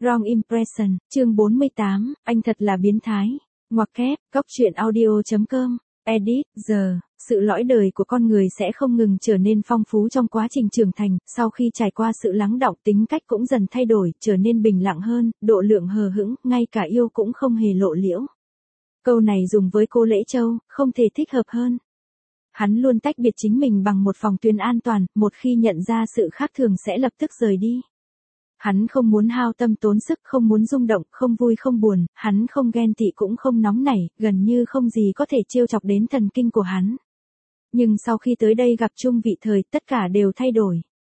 Wrong Impression, chương 48, anh thật là biến thái. Ngoặc kép, góc truyện audio.com, edit, giờ, sự lõi đời của con người sẽ không ngừng trở nên phong phú trong quá trình trưởng thành, sau khi trải qua sự lắng đọng tính cách cũng dần thay đổi, trở nên bình lặng hơn, độ lượng hờ hững, ngay cả yêu cũng không hề lộ liễu. Câu này dùng với cô Lễ Châu, không thể thích hợp hơn. Hắn luôn tách biệt chính mình bằng một phòng tuyến an toàn, một khi nhận ra sự khác thường sẽ lập tức rời đi. Hắn không muốn hao tâm tốn sức, không muốn rung động, không vui không buồn, hắn không ghen tị cũng không nóng nảy, gần như không gì có thể trêu chọc đến thần kinh của hắn. Nhưng sau khi tới đây gặp Chung Vị Thời, tất cả đều thay đổi.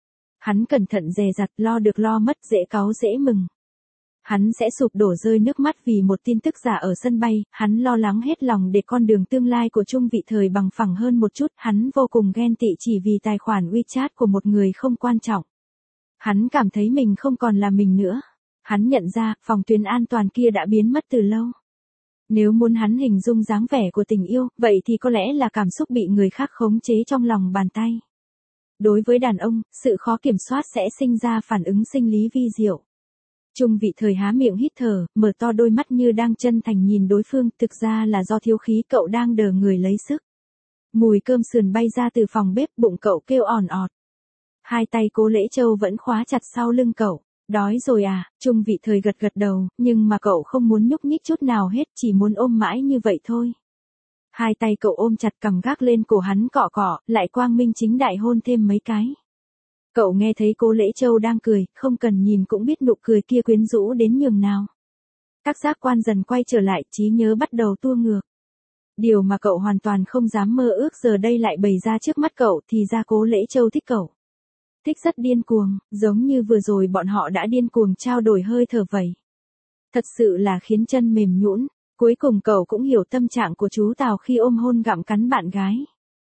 Hắn cẩn thận dè dặt, lo được lo mất, dễ cáu dễ mừng. Hắn sẽ sụp đổ rơi nước mắt vì một tin tức giả ở sân bay, hắn lo lắng hết lòng để con đường tương lai của Chung Vị Thời bằng phẳng hơn một chút, hắn vô cùng ghen tị chỉ vì tài khoản WeChat của một người không quan trọng. Hắn cảm thấy mình không còn là mình nữa. Hắn nhận ra, phòng tuyến an toàn kia đã biến mất từ lâu. Nếu muốn hắn hình dung dáng vẻ của tình yêu, vậy thì có lẽ là cảm xúc bị người khác khống chế trong lòng bàn tay. Đối với đàn ông, sự khó kiểm soát sẽ sinh ra phản ứng sinh lý vi diệu. Chung Vị Thời há miệng hít thở, mở to đôi mắt như đang chân thành nhìn đối phương, thực ra là do thiếu khí cậu đang đờ người lấy sức. Mùi cơm sườn bay ra từ phòng bếp, bụng cậu kêu òn ọt. Hai tay cô Lễ Châu vẫn khóa chặt sau lưng cậu. Đói rồi à? Chung Vị Thời gật gật đầu, nhưng mà cậu không muốn nhúc nhích chút nào hết, chỉ muốn ôm mãi như vậy thôi. Hai tay cậu ôm chặt cằm gác lên cổ hắn cọ cọ, lại quang minh chính đại hôn thêm mấy cái. Cậu nghe thấy cô Lễ Châu đang cười, không cần nhìn cũng biết nụ cười kia quyến rũ đến nhường nào. Các giác quan dần quay trở lại, trí nhớ bắt đầu tua ngược. Điều mà cậu hoàn toàn không dám mơ ước giờ đây lại bày ra trước mắt cậu, thì ra cô Lễ Châu thích cậu. Thích rất điên cuồng, giống như vừa rồi bọn họ đã điên cuồng trao đổi hơi thở vậy. Thật sự là khiến chân mềm nhũn. Cuối cùng cậu cũng hiểu tâm trạng của chú Tào khi ôm hôn gặm cắn bạn gái.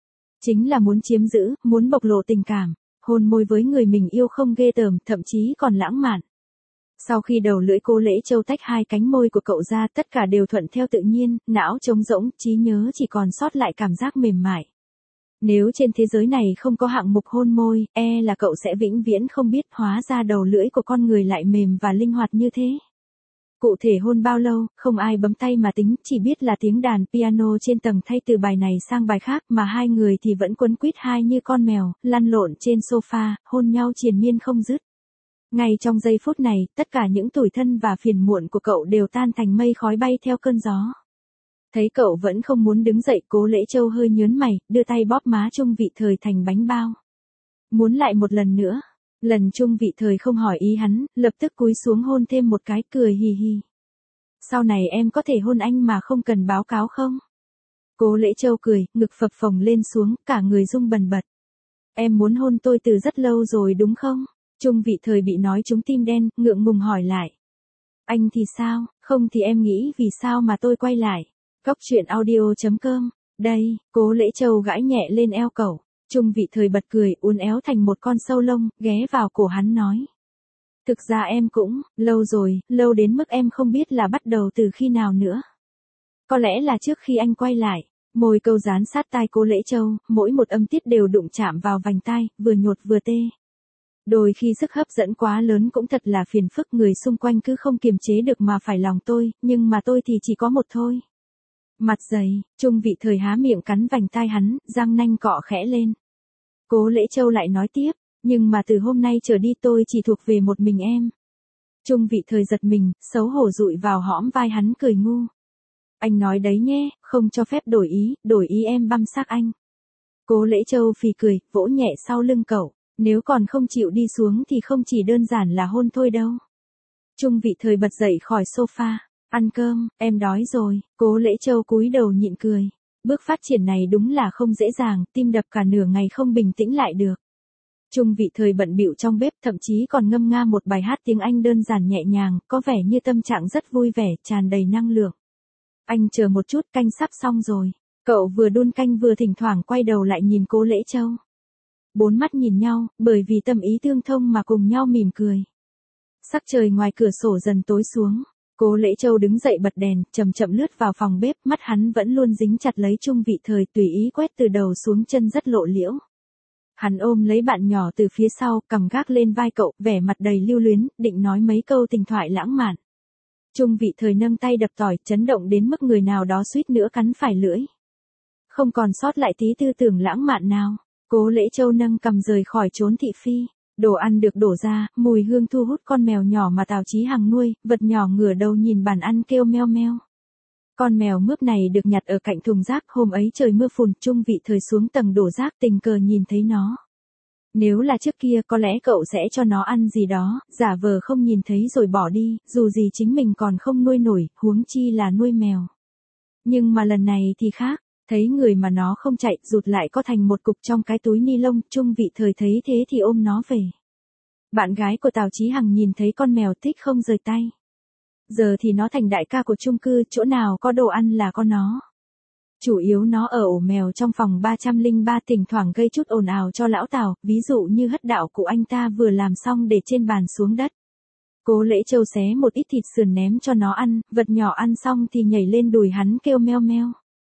Chính là muốn chiếm giữ, muốn bộc lộ tình cảm, hôn môi với người mình yêu không ghê tởm, thậm chí còn lãng mạn. Sau khi đầu lưỡi cô Lễ Châu tách hai cánh môi của cậu ra, tất cả đều thuận theo tự nhiên, não trống rỗng, trí nhớ chỉ còn sót lại cảm giác mềm mại. Nếu trên thế giới này không có hạng mục hôn môi, là cậu sẽ vĩnh viễn không biết hóa ra đầu lưỡi của con người lại mềm và linh hoạt như thế. Cụ thể hôn bao lâu, không ai bấm tay mà tính, chỉ biết là tiếng đàn piano trên tầng thay từ bài này sang bài khác, mà hai người thì vẫn quấn quýt hai như con mèo, lăn lộn trên sofa, hôn nhau triền miên không dứt. Ngay trong giây phút này, tất cả những tủi thân và phiền muộn của cậu đều tan thành mây khói bay theo cơn gió. Thấy cậu vẫn không muốn đứng dậy, cô Lễ Châu hơi nhớn mày, đưa tay bóp má Chung Vị Thời thành bánh bao. Muốn lại một lần nữa. Lần Chung Vị Thời không hỏi ý hắn, lập tức cúi xuống hôn thêm một cái, cười hì hì. Sau này em có thể hôn anh mà không cần báo cáo không? Cô Lễ Châu cười, ngực phập phồng lên xuống, cả người rung bần bật. Em muốn hôn tôi từ rất lâu rồi đúng không? Chung Vị Thời bị nói trúng tim đen, ngượng ngùng hỏi lại. Anh thì sao, không thì em nghĩ vì sao mà tôi quay lại. Góc truyện audio.com, đây, cô Lễ Châu gãi nhẹ lên eo cậu. Chung Vị Thời bật cười, uốn éo thành một con sâu lông, ghé vào cổ hắn nói. Thực ra em cũng, lâu rồi, lâu đến mức em không biết là bắt đầu từ khi nào nữa. Có lẽ là trước khi anh quay lại. Môi câu dán sát tai cô Lễ Châu, mỗi một âm tiết đều đụng chạm vào vành tai, vừa nhột vừa tê. Đôi khi sức hấp dẫn quá lớn cũng thật là phiền phức, người xung quanh cứ không kiềm chế được mà phải lòng tôi, nhưng mà tôi thì chỉ có một thôi. Mặt dày, Chung Vị Thời há miệng cắn vành tai hắn, răng nanh cọ khẽ lên. Cô Lễ Châu lại nói tiếp, nhưng mà từ hôm nay trở đi tôi chỉ thuộc về một mình em. Chung Vị Thời giật mình, xấu hổ dụi vào hõm vai hắn cười ngu. Anh nói đấy nhé, không cho phép đổi ý em băm xác anh. Cô Lễ Châu phì cười, vỗ nhẹ sau lưng cậu, nếu còn không chịu đi xuống thì không chỉ đơn giản là hôn thôi đâu. Chung Vị Thời bật dậy khỏi sofa. Ăn cơm, em đói rồi, cô Lễ Châu cúi đầu nhịn cười. Bước phát triển này đúng là không dễ dàng, tim đập cả nửa ngày không bình tĩnh lại được. Chung Vị Thời bận bịu trong bếp, thậm chí còn ngâm nga một bài hát tiếng Anh đơn giản nhẹ nhàng, có vẻ như tâm trạng rất vui vẻ, tràn đầy năng lượng. Anh chờ một chút, canh sắp xong rồi. Cậu vừa đun canh vừa thỉnh thoảng quay đầu lại nhìn cô Lễ Châu. Bốn mắt nhìn nhau, bởi vì tâm ý tương thông mà cùng nhau mỉm cười. Sắc trời ngoài cửa sổ dần tối xuống. Cô Lễ Châu đứng dậy bật đèn, chậm chậm lướt vào phòng bếp, mắt hắn vẫn luôn dính chặt lấy Chung Vị Thời, tùy ý quét từ đầu xuống chân rất lộ liễu. Hắn ôm lấy bạn nhỏ từ phía sau, cầm gác lên vai cậu, vẻ mặt đầy lưu luyến, định nói mấy câu tình thoại lãng mạn. Trung Vị Thời nâng tay đập tỏi, chấn động đến mức người nào đó suýt nữa cắn phải lưỡi. Không còn sót lại tí tư tưởng lãng mạn nào. Cố Lễ Châu nâng cầm rời khỏi chốn thị phi. Đồ ăn được đổ ra, mùi hương thu hút con mèo nhỏ mà Tào Chí Hằng nuôi, vật nhỏ ngửa đầu nhìn bàn ăn kêu meo meo. Con mèo mướp này được nhặt ở cạnh thùng rác, hôm ấy trời mưa phùn, Trung Vị Thời xuống tầng đổ rác tình cờ nhìn thấy nó. Nếu là trước kia có lẽ cậu sẽ cho nó ăn gì đó, giả vờ không nhìn thấy rồi bỏ đi, dù gì chính mình còn không nuôi nổi, huống chi là nuôi mèo. Nhưng mà lần này thì khác, thấy người mà nó không chạy, rụt lại có thành một cục trong cái túi ni lông, Trung Vị Thời thấy thế thì ôm nó về. Bạn gái của Tào Chí Hằng nhìn thấy con mèo thích không rời tay. Giờ thì nó thành đại ca của chung cư, chỗ nào có đồ ăn là có nó. Chủ yếu nó ở ổ mèo trong phòng 303, thỉnh thoảng gây chút ồn ào cho lão Tào, ví dụ như hất đạo cụ anh ta vừa làm xong để trên bàn xuống đất. Cố Lễ Châu xé một ít thịt sườn ném cho nó ăn, vật nhỏ ăn xong thì nhảy lên đùi hắn kêu meo meo.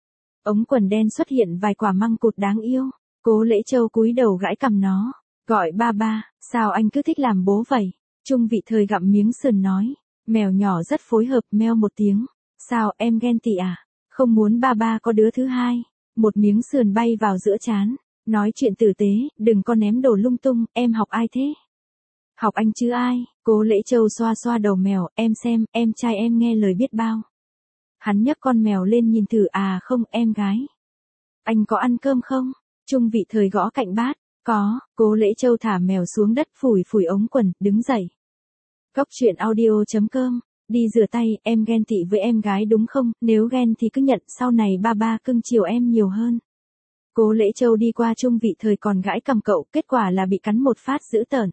Ống quần đen xuất hiện vài quả măng cụt đáng yêu. Cố Lễ Châu cúi đầu gãi cằm nó, gọi ba ba, sao anh cứ thích làm bố vậy? Trung Vị Thời gặm miếng sườn nói, mèo nhỏ rất phối hợp, meo một tiếng. Sao em ghen tị à? Không muốn ba ba có đứa thứ hai. Một miếng sườn bay vào giữa trán. Nói chuyện tử tế, đừng có ném đồ lung tung, em học ai thế? Học anh chứ ai? Cố Lễ Châu xoa xoa đầu mèo, em xem, em trai em nghe lời biết bao. Hắn nhấc con mèo lên nhìn thử, à không, em gái. Anh có ăn cơm không? Trung Vị Thời gõ cạnh bát, có. Cố Lễ Châu thả mèo xuống đất, phủi phủi ống quần, đứng dậy. Cóc truyện audio.com. Đi rửa tay, em ghen tị với em gái đúng không? Nếu ghen thì cứ nhận, sau này ba ba cưng chiều em nhiều hơn. Cố Lễ Châu đi qua Trung Vị Thời còn gãi cầm cậu, kết quả là bị cắn một phát dữ tợn.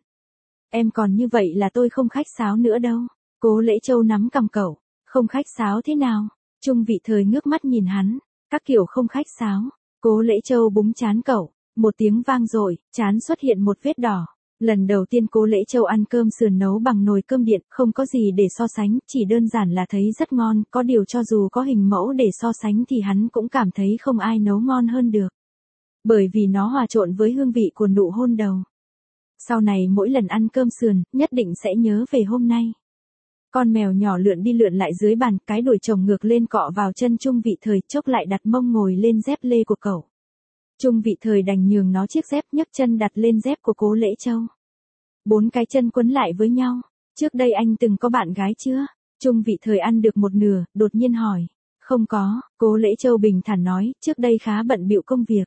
Em còn như vậy là tôi không khách sáo nữa đâu. Cố Lễ Châu nắm cầm cậu, không khách sáo thế nào? Trung Vị Thời ngước mắt nhìn hắn, các kiểu không khách sáo. Cố Lễ Châu búng trán cậu, một tiếng vang rồi, trán xuất hiện một vết đỏ. Lần đầu tiên Cố Lễ Châu ăn cơm sườn nấu bằng nồi cơm điện, không có gì để so sánh, chỉ đơn giản là thấy rất ngon, có điều cho dù có hình mẫu để so sánh thì hắn cũng cảm thấy không ai nấu ngon hơn được. Bởi vì nó hòa trộn với hương vị của nụ hôn đầu. Sau này mỗi lần ăn cơm sườn, nhất định sẽ nhớ về hôm nay. Con mèo nhỏ lượn đi lượn lại dưới bàn, cái đuôi chồng ngược lên cọ vào chân Trung Vị Thời, chốc lại đặt mông ngồi lên dép lê của cậu. Trung Vị Thời đành nhường nó chiếc dép, nhấc chân đặt lên dép của Cố Lễ Châu. 4 cái chân quấn lại với nhau. Trước đây anh từng có bạn gái chưa? Trung Vị Thời ăn được một nửa, đột nhiên hỏi. Không có, Cố Lễ Châu bình thản nói, trước đây khá bận bịu công việc.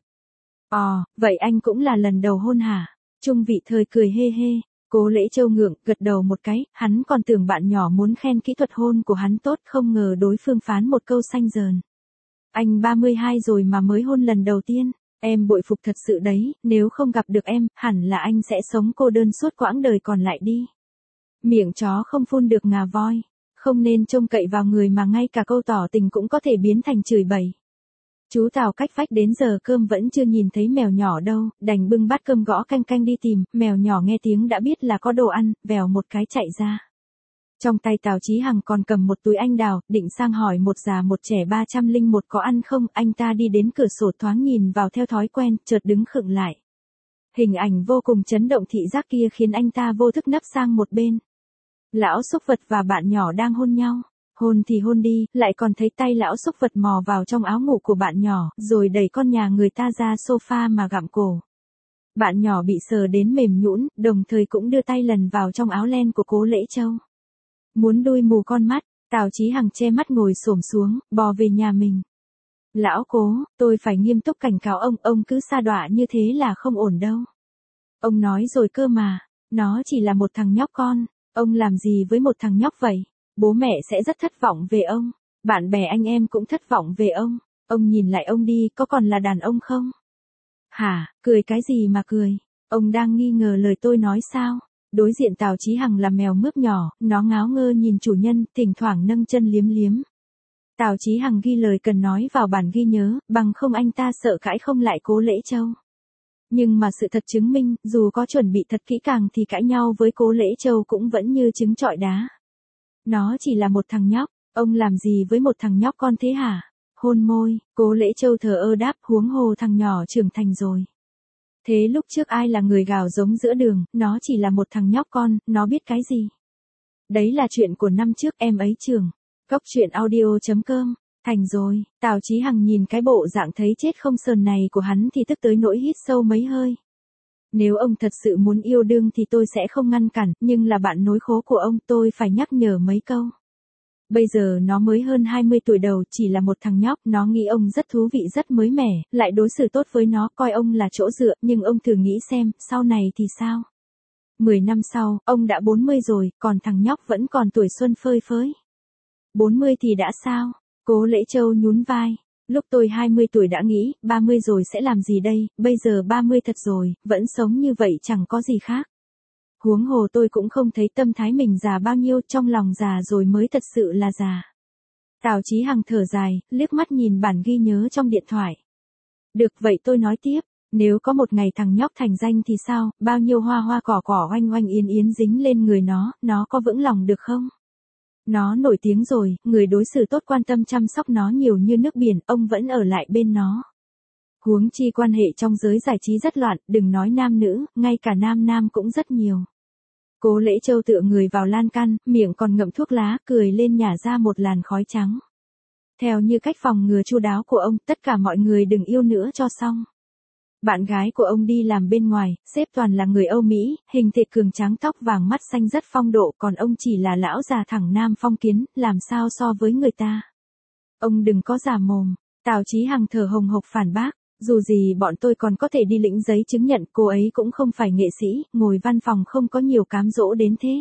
Vậy anh cũng là lần đầu hôn hả? Trung Vị Thời cười hê hê. Cố Lễ Châu ngượng, gật đầu một cái, hắn còn tưởng bạn nhỏ muốn khen kỹ thuật hôn của hắn tốt, không ngờ đối phương phán một câu xanh dờn. Anh 32 rồi mà mới hôn lần đầu tiên. Em bội phục thật sự đấy, nếu không gặp được em, hẳn là anh sẽ sống cô đơn suốt quãng đời còn lại đi. Miệng chó không phun được ngà voi, không nên trông cậy vào người mà ngay cả câu tỏ tình cũng có thể biến thành chửi bậy. Chú Tào cách vách đến giờ cơm vẫn chưa nhìn thấy mèo nhỏ đâu, đành bưng bát cơm gõ canh canh đi tìm, mèo nhỏ nghe tiếng đã biết là có đồ ăn, vèo một cái chạy ra. Trong tay Tào Chí Hằng còn cầm một túi anh đào, định sang hỏi một già một trẻ 301 có ăn không, anh ta đi đến cửa sổ thoáng nhìn vào theo thói quen, chợt đứng khựng lại. Hình ảnh vô cùng chấn động thị giác kia khiến anh ta vô thức nấp sang một bên. Lão súc vật và bạn nhỏ đang hôn nhau. Hôn thì hôn đi, lại còn thấy tay lão súc vật mò vào trong áo ngủ của bạn nhỏ, rồi đẩy con nhà người ta ra sofa mà gặm cổ. Bạn nhỏ bị sờ đến mềm nhũn, đồng thời cũng đưa tay lần vào trong áo len của Cố Lễ Châu. Muốn đuôi mù con mắt, Tào Chí Hằng che mắt ngồi xổm xuống, bò về nhà mình. Lão Cố, tôi phải nghiêm túc cảnh cáo ông cứ sa đọa như thế là không ổn đâu. Ông nói rồi cơ mà, nó chỉ là một thằng nhóc con, ông làm gì với một thằng nhóc vậy? Bố mẹ sẽ rất thất vọng về ông, bạn bè anh em cũng thất vọng về ông nhìn lại ông đi, có còn là đàn ông không? Hả, cười cái gì mà cười, ông đang nghi ngờ lời tôi nói sao? Đối diện Tào Chí Hằng là mèo mướp nhỏ, nó ngáo ngơ nhìn chủ nhân, thỉnh thoảng nâng chân liếm liếm. Tào Chí Hằng ghi lời cần nói vào bản ghi nhớ, bằng không anh ta sợ cãi không lại Cố Lễ Châu. Nhưng mà sự thật chứng minh, dù có chuẩn bị thật kỹ càng thì cãi nhau với Cố Lễ Châu cũng vẫn như trứng trọi đá. Nó chỉ là một thằng nhóc, ông làm gì với một thằng nhóc con thế hả? Hôn môi, Cố Lễ Châu thờ ơ đáp, huống hồ thằng nhỏ trưởng thành rồi. Thế lúc trước ai là người gào giống giữa đường, nó chỉ là một thằng nhóc con, nó biết cái gì? Đấy là chuyện của năm trước em ấy trường. Cốc truyện audio.com. Thành rồi, Tào Chí Hằng nhìn cái bộ dạng thấy chết không sờn này của hắn thì tức tới nỗi hít sâu mấy hơi. Nếu ông thật sự muốn yêu đương thì tôi sẽ không ngăn cản, nhưng là bạn nối khố của ông tôi phải nhắc nhở mấy câu. Bây giờ nó mới hơn 20 tuổi đầu, chỉ là một thằng nhóc, nó nghĩ ông rất thú vị rất mới mẻ, lại đối xử tốt với nó, coi ông là chỗ dựa, nhưng ông thử nghĩ xem, sau này thì sao? 10 năm sau, ông đã 40 rồi, còn thằng nhóc vẫn còn tuổi xuân phơi phới. 40 thì đã sao? Cố Lễ Châu nhún vai. Lúc tôi 20 tuổi đã nghĩ, 30 rồi sẽ làm gì đây, bây giờ 30 thật rồi, vẫn sống như vậy chẳng có gì khác. Huống hồ tôi cũng không thấy tâm thái mình già bao nhiêu, trong lòng già rồi mới thật sự là già. Tào Chí Hằng thở dài, liếc mắt nhìn bản ghi nhớ trong điện thoại. Được vậy tôi nói tiếp, nếu có một ngày thằng nhóc thành danh thì sao, bao nhiêu hoa hoa cỏ cỏ oanh oanh yến yến dính lên người nó có vững lòng được không? Nó nổi tiếng rồi, người đối xử tốt quan tâm chăm sóc nó nhiều như nước biển, ông vẫn ở lại bên nó. Huống chi quan hệ trong giới giải trí rất loạn, đừng nói nam nữ, ngay cả nam nam cũng rất nhiều. Cố Lễ Châu tựa người vào lan can, miệng còn ngậm thuốc lá, cười lên nhả ra một làn khói trắng. Theo như cách phòng ngừa chu đáo của ông, tất cả mọi người đừng yêu nữa cho xong. Bạn gái của ông đi làm bên ngoài, sếp toàn là người Âu Mỹ, hình thể cường tráng tóc vàng mắt xanh rất phong độ, còn ông chỉ là lão già thẳng nam phong kiến, làm sao so với người ta. Ông đừng có giả mồm. Tào Chí Hằng thở hồng hộc phản bác, dù gì bọn tôi còn có thể đi lĩnh giấy chứng nhận, cô ấy cũng không phải nghệ sĩ, ngồi văn phòng không có nhiều cám dỗ đến thế.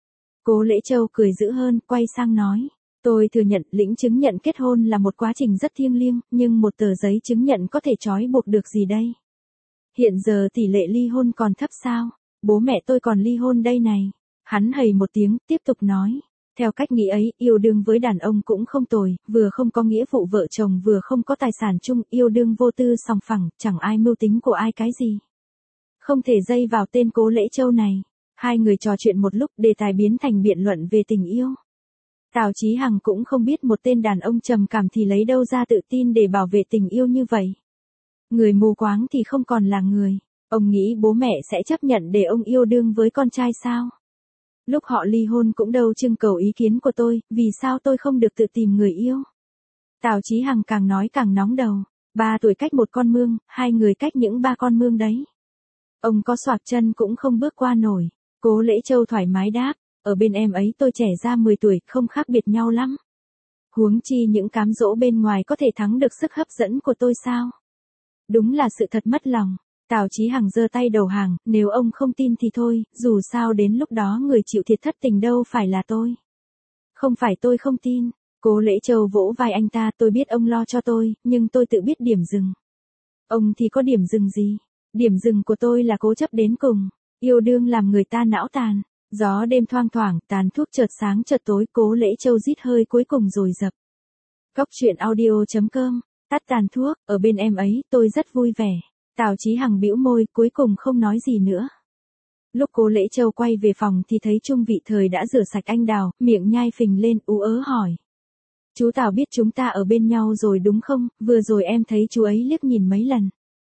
Cố Lễ Châu cười dữ hơn, quay sang nói. Tôi thừa nhận lĩnh chứng nhận kết hôn là một quá trình rất thiêng liêng, nhưng một tờ giấy chứng nhận có thể trói buộc được gì đây? Hiện giờ tỷ lệ ly hôn còn thấp sao? Bố mẹ tôi còn ly hôn đây này. Hắn hầy một tiếng, tiếp tục nói. Theo cách nghĩ ấy, yêu đương với đàn ông cũng không tồi, vừa không có nghĩa vụ vợ chồng vừa không có tài sản chung, yêu đương vô tư sòng phẳng, chẳng ai mưu tính của ai cái gì. Không thể dây vào tên Cố Lễ Châu này. Hai người trò chuyện một lúc, đề tài biến thành biện luận về tình yêu. Tào Chí Hằng cũng không biết một tên đàn ông trầm cảm thì lấy đâu ra tự tin để bảo vệ tình yêu như vậy. Người mù quáng thì không còn là người. Ông nghĩ bố mẹ sẽ chấp nhận để ông yêu đương với con trai sao? Lúc họ ly hôn cũng đâu trưng cầu ý kiến của tôi, vì sao tôi không được tự tìm người yêu? Tào Chí Hằng càng nói càng nóng đầu. 3 tuổi cách một con mương, hai người cách những 3 con mương đấy. Ông có xoạc chân cũng không bước qua nổi. Cố Lễ Châu thoải mái đáp, ở bên em ấy tôi trẻ ra 10 tuổi, không khác biệt nhau lắm. Huống chi những cám dỗ bên ngoài có thể thắng được sức hấp dẫn của tôi sao? Đúng là sự thật mất lòng. Tào Chí Hằng giơ tay đầu hàng, nếu ông không tin thì thôi, dù sao đến lúc đó người chịu thiệt thất tình đâu phải là tôi. Không phải tôi không tin. Cố Lễ Châu vỗ vai anh ta, tôi biết ông lo cho tôi, nhưng tôi tự biết điểm dừng. Ông thì có điểm dừng gì? Điểm dừng của tôi là cố chấp đến cùng. Yêu đương làm người ta não tàn. Gió đêm thoang thoảng, tàn thuốc chợt sáng chợt tối, Cố Lễ Châu rít hơi cuối cùng rồi dập. Cốc truyện audio.com. Tắt tàn thuốc, ở bên em ấy, tôi rất vui vẻ. Tào Chí Hằng bĩu môi, cuối cùng không nói gì nữa. Lúc Cố Lễ Châu quay về phòng thì thấy Trung Vị Thời đã rửa sạch anh đào, miệng nhai phình lên, ú ớ hỏi. Chú Tào biết chúng ta ở bên nhau rồi đúng không, vừa rồi em thấy chú ấy liếc nhìn mấy lần.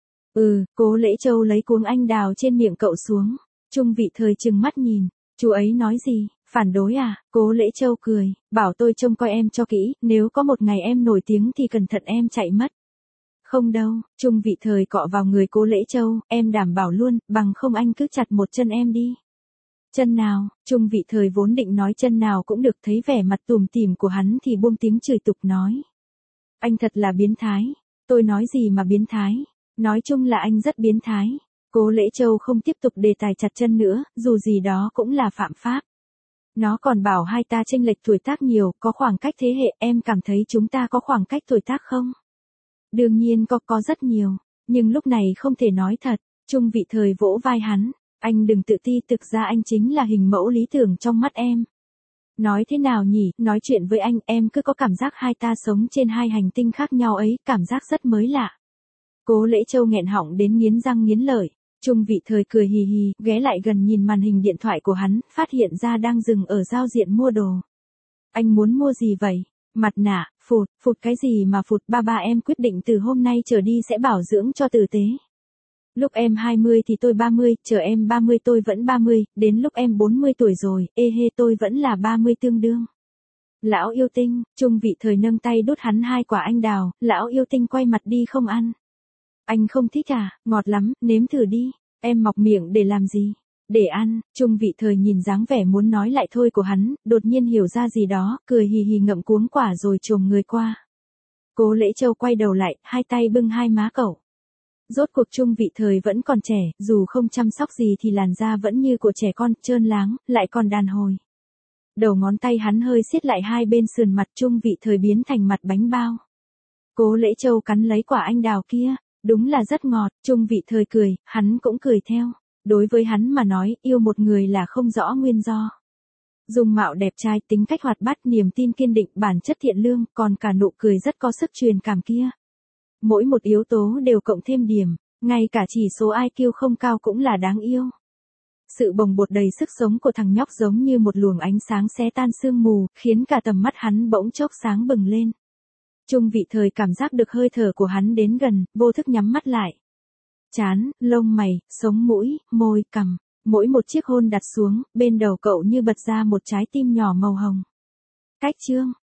Cố Lễ Châu lấy cuống anh đào trên miệng cậu xuống. Trung Vị Thời trừng mắt nhìn, chú ấy nói gì, phản đối à? Cố Lễ Châu cười, bảo tôi trông coi em cho kỹ, nếu có một ngày em nổi tiếng thì cẩn thận em chạy mất. Không đâu, Trung Vị Thời cọ vào người Cố Lễ Châu, em đảm bảo luôn, bằng không anh cứ chặt một chân em đi. Chân nào? Trung Vị Thời vốn định nói chân nào cũng được, thấy vẻ mặt tủm tỉm của hắn thì buông tiếng chửi tục nói. Anh thật là biến thái. Tôi nói gì mà biến thái? Nói chung là anh rất biến thái. Cố Lễ Châu không tiếp tục đề tài chặt chân nữa, dù gì đó cũng là phạm pháp. Nó còn bảo hai ta chênh lệch tuổi tác nhiều, có khoảng cách thế hệ, em cảm thấy chúng ta có khoảng cách tuổi tác không? Đương nhiên có rất nhiều, nhưng lúc này không thể nói thật. Trung Vị Thời vỗ vai hắn, anh đừng tự ti, thực ra anh chính là hình mẫu lý tưởng trong mắt em. Nói thế nào nhỉ, nói chuyện với anh, em cứ có cảm giác hai ta sống trên hai hành tinh khác nhau ấy, cảm giác rất mới lạ. Cố Lễ Châu nghẹn họng đến nghiến răng nghiến lợi. Trung Vị Thời cười hì hì, ghé lại gần nhìn màn hình điện thoại của hắn, phát hiện ra đang dừng ở giao diện mua đồ. Anh muốn mua gì vậy? Mặt nạ, phụt cái gì mà phụt, ba em quyết định từ hôm nay trở đi sẽ bảo dưỡng cho tử tế. Lúc em 20 thì tôi 30, chờ em 30 tôi vẫn 30, đến lúc em 40 tuổi rồi, ê hê tôi vẫn là 30 tương đương. Lão yêu tinh, Trung Vị Thời nâng tay đút hắn 2 quả anh đào, lão yêu tinh quay mặt đi không ăn. Anh không thích à, ngọt lắm, nếm thử đi, em mọc miệng để làm gì? Để ăn. Trung Vị Thời nhìn dáng vẻ muốn nói lại thôi của hắn, đột nhiên hiểu ra gì đó, cười hì hì ngậm cuống quả rồi chồm người qua. Cố Lễ Châu quay đầu lại, hai tay bưng hai má cậu. Rốt cuộc Trung Vị Thời vẫn còn trẻ, dù không chăm sóc gì thì làn da vẫn như của trẻ con, trơn láng, lại còn đàn hồi. Đầu ngón tay hắn hơi siết lại hai bên sườn mặt Trung Vị Thời biến thành mặt bánh bao. Cố Lễ Châu cắn lấy quả anh đào kia, đúng là rất ngọt, Trung Vị Thời cười, hắn cũng cười theo. Đối với hắn mà nói, yêu một người là không rõ nguyên do. Dung mạo đẹp trai, tính cách hoạt bát, niềm tin kiên định, bản chất thiện lương, còn cả nụ cười rất có sức truyền cảm kia. Mỗi một yếu tố đều cộng thêm điểm, ngay cả chỉ số IQ không cao cũng là đáng yêu. Sự bồng bột đầy sức sống của thằng nhóc giống như một luồng ánh sáng xé tan sương mù, khiến cả tầm mắt hắn bỗng chốc sáng bừng lên. Trung Vị Thời cảm giác được hơi thở của hắn đến gần, vô thức nhắm mắt lại. Trán, lông mày, sống mũi, môi, cằm, mỗi một chiếc hôn đặt xuống, bên đầu cậu như bật ra một trái tim nhỏ màu hồng. Cách chương